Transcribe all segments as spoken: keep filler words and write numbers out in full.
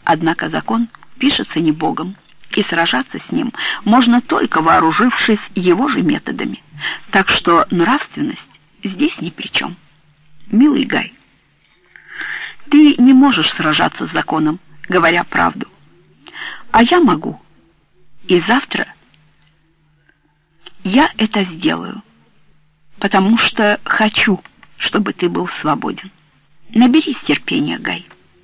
Однако закон пишется не Богом, и сражаться с ним можно только вооружившись его же методами. Так что нравственность здесь ни при чем. Милый Гай, ты не можешь сражаться с законом, говоря правду. А я могу. И завтра я это сделаю, потому что хочу, чтобы ты был свободен. Наберись терпения, Гай.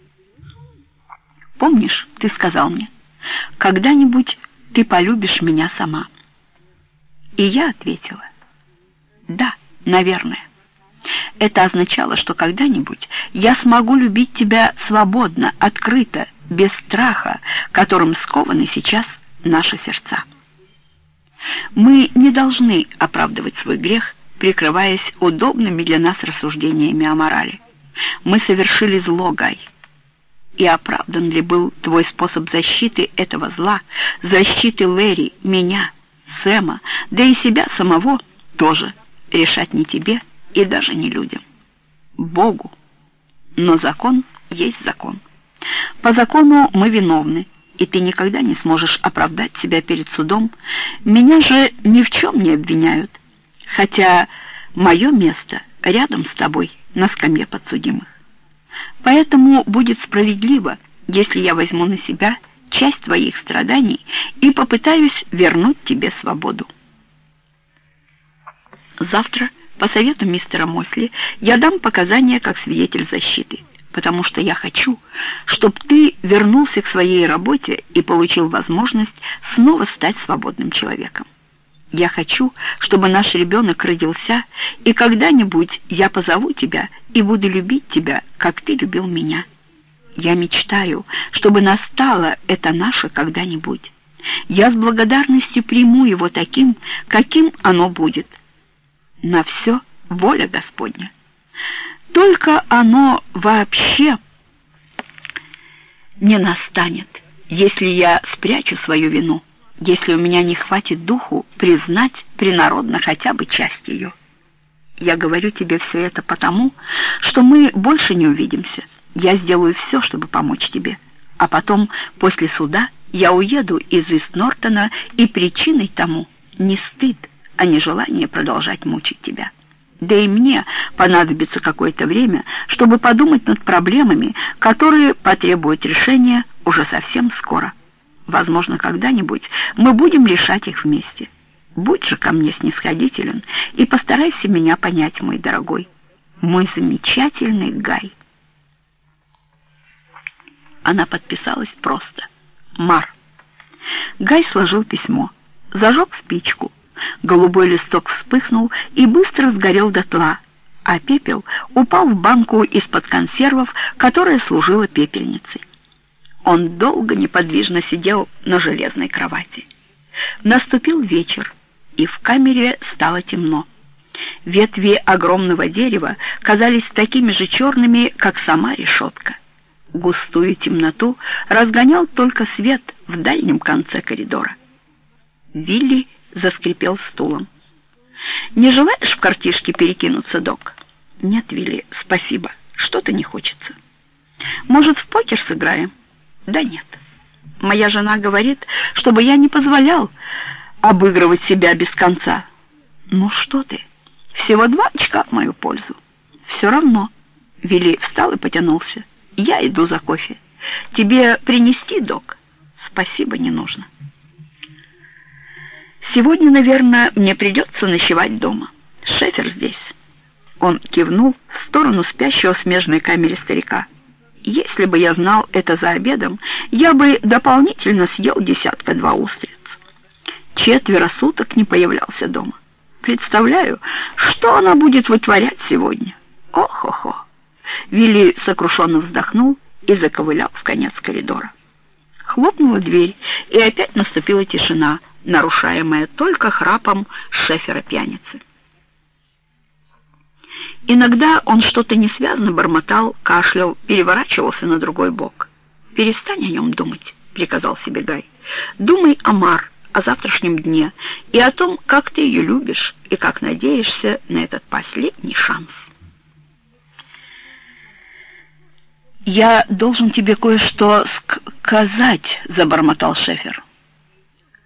Помнишь, ты сказал мне, когда-нибудь ты полюбишь меня сама. И я ответила, да, наверное. Это означало, что когда-нибудь я смогу любить тебя свободно, открыто, без страха, которым скованы сейчас наши сердца. Мы не должны оправдывать свой грех, прикрываясь удобными для нас рассуждениями о морали. Мы совершили зло, Гай. И оправдан ли был твой способ защиты этого зла, защиты Лэри, меня, Сэма, да и себя самого тоже решать не тебе и даже не людям. Богу. Но закон есть закон. По закону мы виновны, и ты никогда не сможешь оправдать себя перед судом. Меня же ни в чем не обвиняют, хотя мое место рядом с тобой на скамье подсудимых. Поэтому будет справедливо, если я возьму на себя часть твоих страданий и попытаюсь вернуть тебе свободу. Завтра, по совету мистера Мосли, я дам показания как свидетель защиты, потому что я хочу, чтобы ты вернулся к своей работе и получил возможность снова стать свободным человеком. Я хочу, чтобы наш ребенок родился, и когда-нибудь я позову тебя и буду любить тебя, как ты любил меня. Я мечтаю, чтобы настало это наше когда-нибудь. Я с благодарностью приму его таким, каким оно будет. На все воля Господня. Только оно вообще не настанет, если я спрячу свою вину, если у меня не хватит духу признать принародно хотя бы часть ее. Я говорю тебе все это потому, что мы больше не увидимся. Я сделаю все, чтобы помочь тебе. А потом, после суда, я уеду из Ист-Нортона, и причиной тому не стыд, а не желание продолжать мучить тебя. Да и мне понадобится какое-то время, чтобы подумать над проблемами, которые потребуют решения уже совсем скоро. Возможно, когда-нибудь мы будем решать их вместе. Будь же ко мне снисходителен и постарайся меня понять, мой дорогой, мой замечательный Гай. Она подписалась просто «Мар». Гай сложил письмо, зажег спичку. Голубой листок вспыхнул и быстро сгорел дотла, а пепел упал в банку из-под консервов, которая служила пепельницей. Он долго неподвижно сидел на железной кровати. Наступил вечер, и в камере стало темно. Ветви огромного дерева казались такими же черными, как сама решетка. Густую темноту разгонял только свет в дальнем конце коридора. Вилли заскрипел стулом. «Не желаешь в картишки перекинуться, док?» «Нет, Вилли, спасибо, что-то не хочется». «Может, в покер сыграем?» «Да нет. Моя жена говорит, чтобы я не позволял обыгрывать себя без конца». «Ну что ты, всего два очка в мою пользу». «Все равно». Вилли встал и потянулся. «Я иду за кофе. Тебе принести, док?» «Спасибо, не нужно». «Сегодня, наверное, мне придется ночевать дома. Шефер здесь». Он кивнул в сторону спящего в смежной камере старика. «Если бы я знал это за обедом, я бы дополнительно съел десятка-два устриц». Четверо суток не появлялся дома. Представляю, что она будет вытворять сегодня. Ох-охо. Вилли сокрушенно вздохнул и заковылял в конец коридора. Хлопнула дверь, и опять наступила тишина, нарушаемая только храпом шефера-пьяницы. Иногда он что-то несвязно бормотал, кашлял, переворачивался на другой бок. «Перестань о нем думать», — приказал себе Гай. «Думай о Мар, о завтрашнем дне, и о том, как ты ее любишь, и как надеешься на этот последний шанс». «Я должен тебе кое-что ск... «Сказать», — забормотал Шефер.